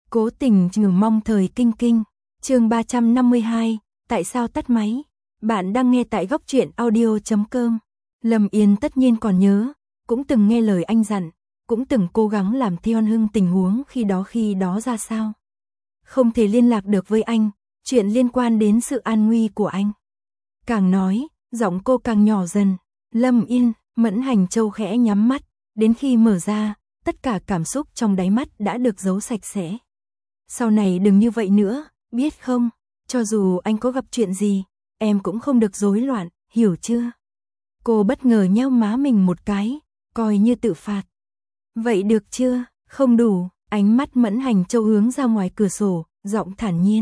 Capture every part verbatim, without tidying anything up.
Cố tình trừ mong thời kinh kinh. Chương ba trăm năm mươi hai, tại sao tắt máy? Bạn đang nghe tại góc truyện audio chấm com. Lâm Yên tất nhiên còn nhớ, cũng từng nghe lời anh dặn, cũng từng cố gắng làm theo hưng tình huống khi đó khi đó ra sao. Không thể liên lạc được với anh, chuyện liên quan đến sự an nguy của anh. Càng nói, giọng cô càng nhỏ dần. Lâm Yên, Mẫn Hành Châu khẽ nhắm mắt, đến khi mở ra, tất cả cảm xúc trong đáy mắt đã được giấu sạch sẽ. Sau này đừng như vậy nữa, biết không? Cho dù anh có gặp chuyện gì, em cũng không được rối loạn, hiểu chưa? Cô bất ngờ nhéo má mình một cái, coi như tự phạt. Vậy được chưa? Không đủ. Ánh mắt Mẫn Hành Châu hướng ra ngoài cửa sổ, giọng thản nhiên.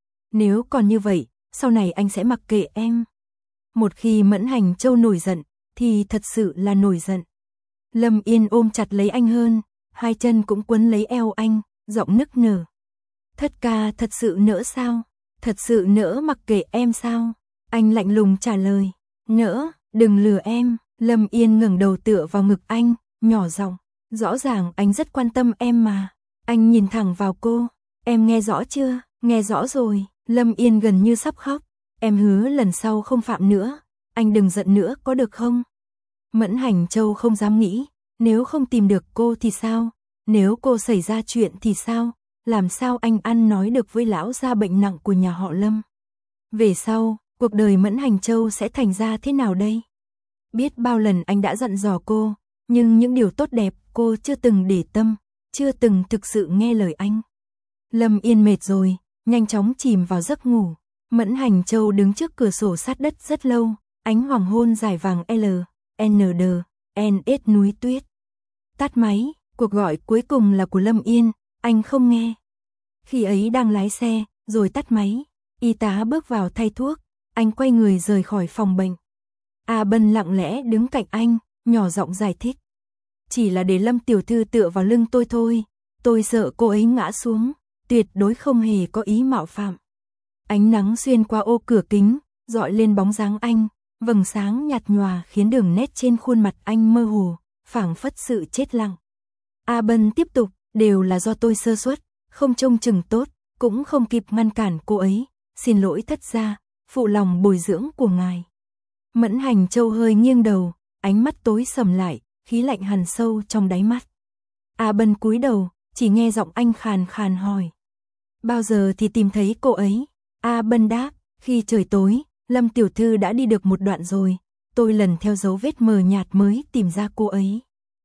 Nếu còn như vậy, sau này anh sẽ mặc kệ em. Một khi Mẫn Hành Châu nổi giận, thì thật sự là nổi giận. Lâm Yên ôm chặt lấy anh hơn, hai chân cũng quấn lấy eo anh, giọng nức nở. Thất ca thật sự nỡ sao? Thật sự nỡ mặc kệ em sao? Anh lạnh lùng trả lời. Nỡ, đừng lừa em. Lâm Yên ngẩng đầu tựa vào ngực anh, nhỏ giọng. Rõ ràng anh rất quan tâm em mà. Anh nhìn thẳng vào cô. Em nghe rõ chưa? Nghe rõ rồi. Lâm Yên gần như sắp khóc. Em hứa lần sau không phạm nữa. Anh đừng giận nữa có được không? Mẫn Hành Châu không dám nghĩ. Nếu không tìm được cô thì sao? Nếu cô xảy ra chuyện thì sao? Làm sao anh ăn nói được với lão gia bệnh nặng của nhà họ Lâm? Về sau, cuộc đời Mẫn Hành Châu sẽ thành ra thế nào đây? Biết bao lần anh đã dặn dò cô, nhưng những điều tốt đẹp cô chưa từng để tâm, chưa từng thực sự nghe lời anh. Lâm Yên mệt rồi, nhanh chóng chìm vào giấc ngủ. Mẫn Hành Châu đứng trước cửa sổ sát đất rất lâu, ánh hoàng hôn dài vàng L, N D, N S núi tuyết. Tắt máy, cuộc gọi cuối cùng là của Lâm Yên, anh không nghe. Khi ấy đang lái xe, rồi tắt máy, y tá bước vào thay thuốc, anh quay người rời khỏi phòng bệnh. A Bân lặng lẽ đứng cạnh anh, nhỏ giọng giải thích. Chỉ là để Lâm tiểu thư tựa vào lưng tôi thôi, tôi sợ cô ấy ngã xuống, tuyệt đối không hề có ý mạo phạm. Ánh nắng xuyên qua ô cửa kính, dọi lên bóng dáng anh, vầng sáng nhạt nhòa khiến đường nét trên khuôn mặt anh mơ hồ, phảng phất sự chết lặng. A Bân tiếp tục, đều là do tôi sơ suất, không trông chừng tốt, cũng không kịp ngăn cản cô ấy, xin lỗi thất gia, phụ lòng bồi dưỡng của ngài. Mẫn Hành Châu hơi nghiêng đầu, ánh mắt tối sầm lại, khí lạnh hằn sâu trong đáy mắt. A Bân cúi đầu, chỉ nghe giọng anh khàn khàn hỏi. Bao giờ thì tìm thấy cô ấy? A Bân đáp, khi trời tối, Lâm tiểu thư đã đi được một đoạn rồi, tôi lần theo dấu vết mờ nhạt mới tìm ra cô ấy.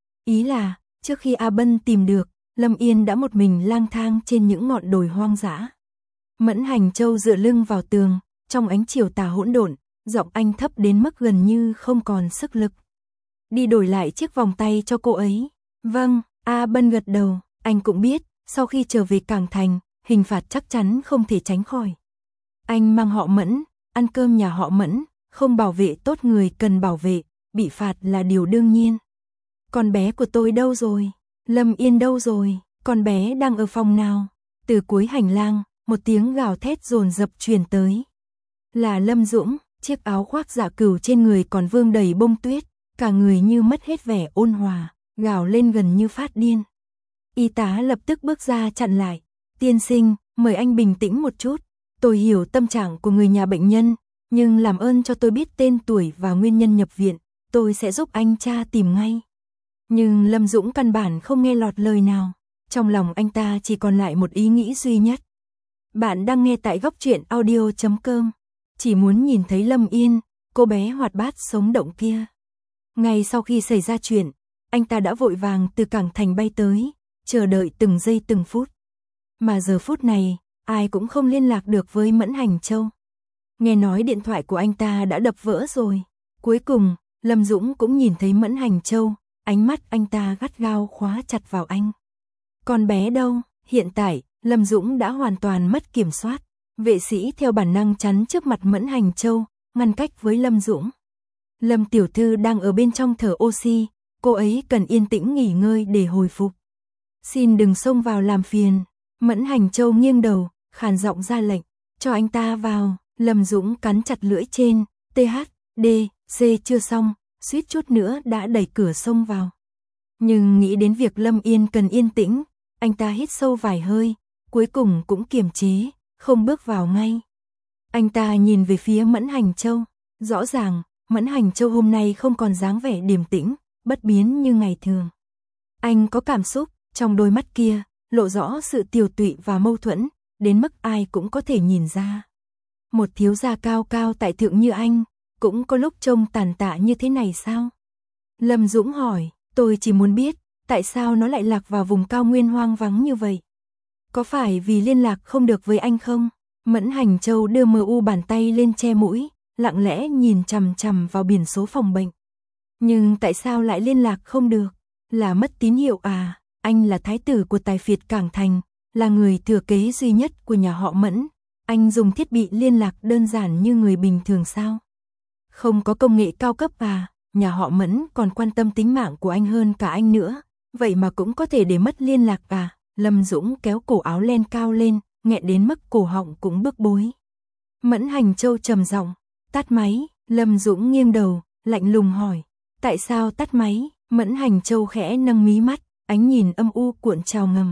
Ý là, trước khi A Bân tìm được, Lâm Yên đã một mình lang thang trên những ngọn đồi hoang dã. Mẫn Hành Châu dựa lưng vào tường, trong ánh chiều tà hỗn độn, giọng anh thấp đến mức gần như không còn sức lực. Đi đổi lại chiếc vòng tay cho cô ấy. Vâng, A Bân gật đầu, anh cũng biết, sau khi trở về Cảng Thành, hình phạt chắc chắn không thể tránh khỏi. Anh mang họ Mẫn, ăn cơm nhà họ Mẫn, không bảo vệ tốt người cần bảo vệ, bị phạt là điều đương nhiên. Con bé của tôi đâu rồi? Lâm Yên đâu rồi? Con bé đang ở phòng nào? Từ cuối hành lang, một tiếng gào thét dồn dập truyền tới. Là Lâm Dũng, chiếc áo khoác dạ cửu trên người còn vương đầy bông tuyết, cả người như mất hết vẻ ôn hòa, gào lên gần như phát điên. Y tá lập tức bước ra chặn lại. Tiên sinh, mời anh bình tĩnh một chút. Tôi hiểu tâm trạng của người nhà bệnh nhân, nhưng làm ơn cho tôi biết tên tuổi và nguyên nhân nhập viện, tôi sẽ giúp anh tra tìm ngay. Nhưng Lâm Dũng căn bản không nghe lọt lời nào, trong lòng anh ta chỉ còn lại một ý nghĩ duy nhất. Bạn đang nghe tại góc truyện audio chấm com, chỉ muốn nhìn thấy Lâm Yên, cô bé hoạt bát sống động kia. Ngay sau khi xảy ra chuyện, anh ta đã vội vàng từ Cảng Thành bay tới, chờ đợi từng giây từng phút. Mà giờ phút này, ai cũng không liên lạc được với Mẫn Hành Châu. Nghe nói điện thoại của anh ta đã đập vỡ rồi. Cuối cùng, Lâm Dũng cũng nhìn thấy Mẫn Hành Châu, ánh mắt anh ta gắt gao khóa chặt vào anh. Con bé đâu? Hiện tại, Lâm Dũng đã hoàn toàn mất kiểm soát. Vệ sĩ theo bản năng chắn trước mặt Mẫn Hành Châu, ngăn cách với Lâm Dũng. Lâm tiểu thư đang ở bên trong thở oxy, cô ấy cần yên tĩnh nghỉ ngơi để hồi phục. Xin đừng xông vào làm phiền. Mẫn Hành Châu nghiêng đầu, khàn giọng ra lệnh, cho anh ta vào. Lâm Dũng cắn chặt lưỡi trên, T H D C chưa xong, suýt chút nữa đã đẩy cửa xông vào. Nhưng nghĩ đến việc Lâm Yên cần yên tĩnh, anh ta hít sâu vài hơi, cuối cùng cũng kiềm chế, không bước vào ngay. Anh ta nhìn về phía Mẫn Hành Châu, rõ ràng, Mẫn Hành Châu hôm nay không còn dáng vẻ điềm tĩnh, bất biến như ngày thường. Anh có cảm xúc, trong đôi mắt kia, lộ rõ sự tiều tụy và mâu thuẫn, đến mức ai cũng có thể nhìn ra. Một thiếu gia cao cao tại thượng như anh, cũng có lúc trông tàn tạ như thế này sao? Lâm Dũng hỏi, tôi chỉ muốn biết, tại sao nó lại lạc vào vùng cao nguyên hoang vắng như vậy? Có phải vì liên lạc không được với anh không? Mẫn Hành Châu đưa mờ u bàn tay lên che mũi, lặng lẽ nhìn chằm chằm vào biển số phòng bệnh. Nhưng tại sao lại liên lạc không được? Là mất tín hiệu à? Anh là thái tử của tài phiệt Cảng Thành, là người thừa kế duy nhất của nhà họ Mẫn. Anh dùng thiết bị liên lạc đơn giản như người bình thường sao? Không có công nghệ cao cấp à? Nhà họ Mẫn còn quan tâm tính mạng của anh hơn cả anh nữa. Vậy mà cũng có thể để mất liên lạc à? Lâm Dũng kéo cổ áo len cao lên, nghẹn đến mức cổ họng cũng bức bối. Mẫn Hành Châu trầm giọng, tắt máy. Lâm Dũng nghiêng đầu, lạnh lùng hỏi, tại sao tắt máy? Mẫn Hành Châu khẽ nâng mí mắt, ánh nhìn âm u cuộn trào ngầm.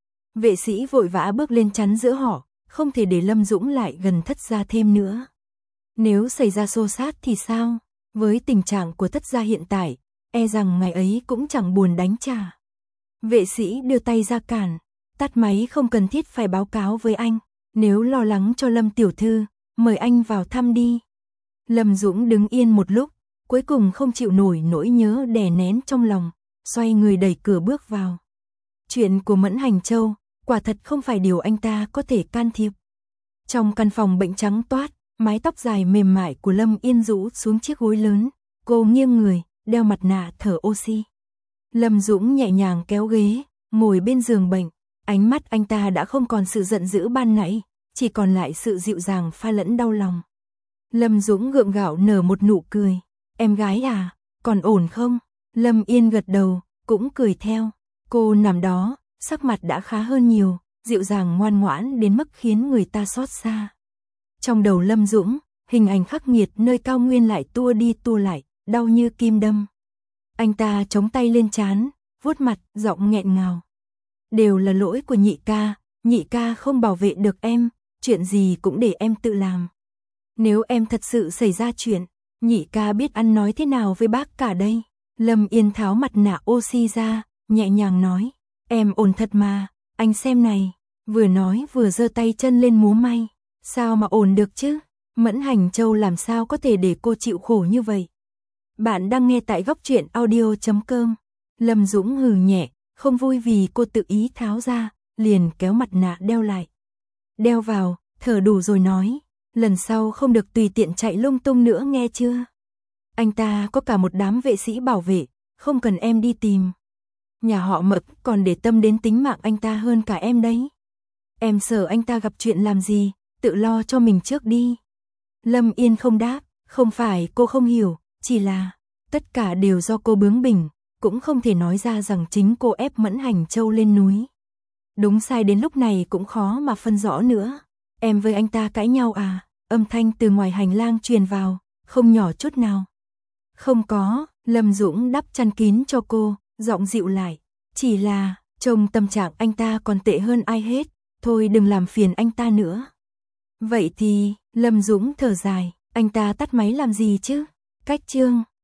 Vệ sĩ vội vã bước lên chắn giữa họ, không thể để Lâm Dũng lại gần thất gia thêm nữa. Nếu xảy ra xô xát thì sao? Với tình trạng của thất gia hiện tại, e rằng ngày ấy cũng chẳng buồn đánh trả. Vệ sĩ đưa tay ra cản, tắt máy, không cần thiết phải báo cáo với anh. Nếu lo lắng cho Lâm tiểu thư, mời anh vào thăm đi. Lâm Dũng đứng yên một lúc, cuối cùng không chịu nổi nỗi nhớ đè nén trong lòng, xoay người đẩy cửa bước vào. Chuyện của Mẫn Hành Châu, quả thật không phải điều anh ta có thể can thiệp. Trong căn phòng bệnh trắng toát, mái tóc dài mềm mại của Lâm Yên rũ xuống chiếc gối lớn, cô nghiêng người, đeo mặt nạ thở oxy. Lâm Dũng nhẹ nhàng kéo ghế, ngồi bên giường bệnh, ánh mắt anh ta đã không còn sự giận dữ ban nãy, chỉ còn lại sự dịu dàng pha lẫn đau lòng. Lâm Dũng gượng gạo nở một nụ cười, em gái à, còn ổn không? Lâm Yên gật đầu, cũng cười theo. Cô nằm đó, sắc mặt đã khá hơn nhiều, dịu dàng ngoan ngoãn đến mức khiến người ta xót xa. Trong đầu Lâm Dũng, hình ảnh khắc nghiệt nơi cao nguyên lại tua đi tua lại, đau như kim đâm. Anh ta chống tay lên trán, vuốt mặt, giọng nghẹn ngào. Đều là lỗi của nhị ca, nhị ca không bảo vệ được em, chuyện gì cũng để em tự làm. Nếu em thật sự xảy ra chuyện, nhị ca biết ăn nói thế nào với bác cả đây? Lâm Yên tháo mặt nạ oxy ra, nhẹ nhàng nói, em ổn thật mà, anh xem này. Vừa nói vừa giơ tay chân lên múa may. Sao mà ổn được chứ? Mẫn Hành Châu làm sao có thể để cô chịu khổ như vậy? Bạn đang nghe tại góc truyện audio chấm com. Lâm Dũng hừ nhẹ, không vui vì cô tự ý tháo ra, liền kéo mặt nạ đeo lại. Đeo vào, thở đủ rồi nói, lần sau không được tùy tiện chạy lung tung nữa nghe chưa? Anh ta có cả một đám vệ sĩ bảo vệ, không cần em đi tìm. Nhà họ Mập còn để tâm đến tính mạng anh ta hơn cả em đấy. Em sợ anh ta gặp chuyện làm gì, tự lo cho mình trước đi. Lâm Yên không đáp, không phải cô không hiểu, chỉ là tất cả đều do cô bướng bỉnh, cũng không thể nói ra rằng chính cô ép Mẫn Hành Châu lên núi. Đúng sai đến lúc này cũng khó mà phân rõ nữa. Em với anh ta cãi nhau à? Âm thanh từ ngoài hành lang truyền vào, không nhỏ chút nào. Không có, Lâm Dũng đắp chăn kín cho cô, giọng dịu lại. Chỉ là, trông tâm trạng anh ta còn tệ hơn ai hết, thôi đừng làm phiền anh ta nữa. Vậy thì, Lâm Dũng thở dài, anh ta tắt máy làm gì chứ? Cách chương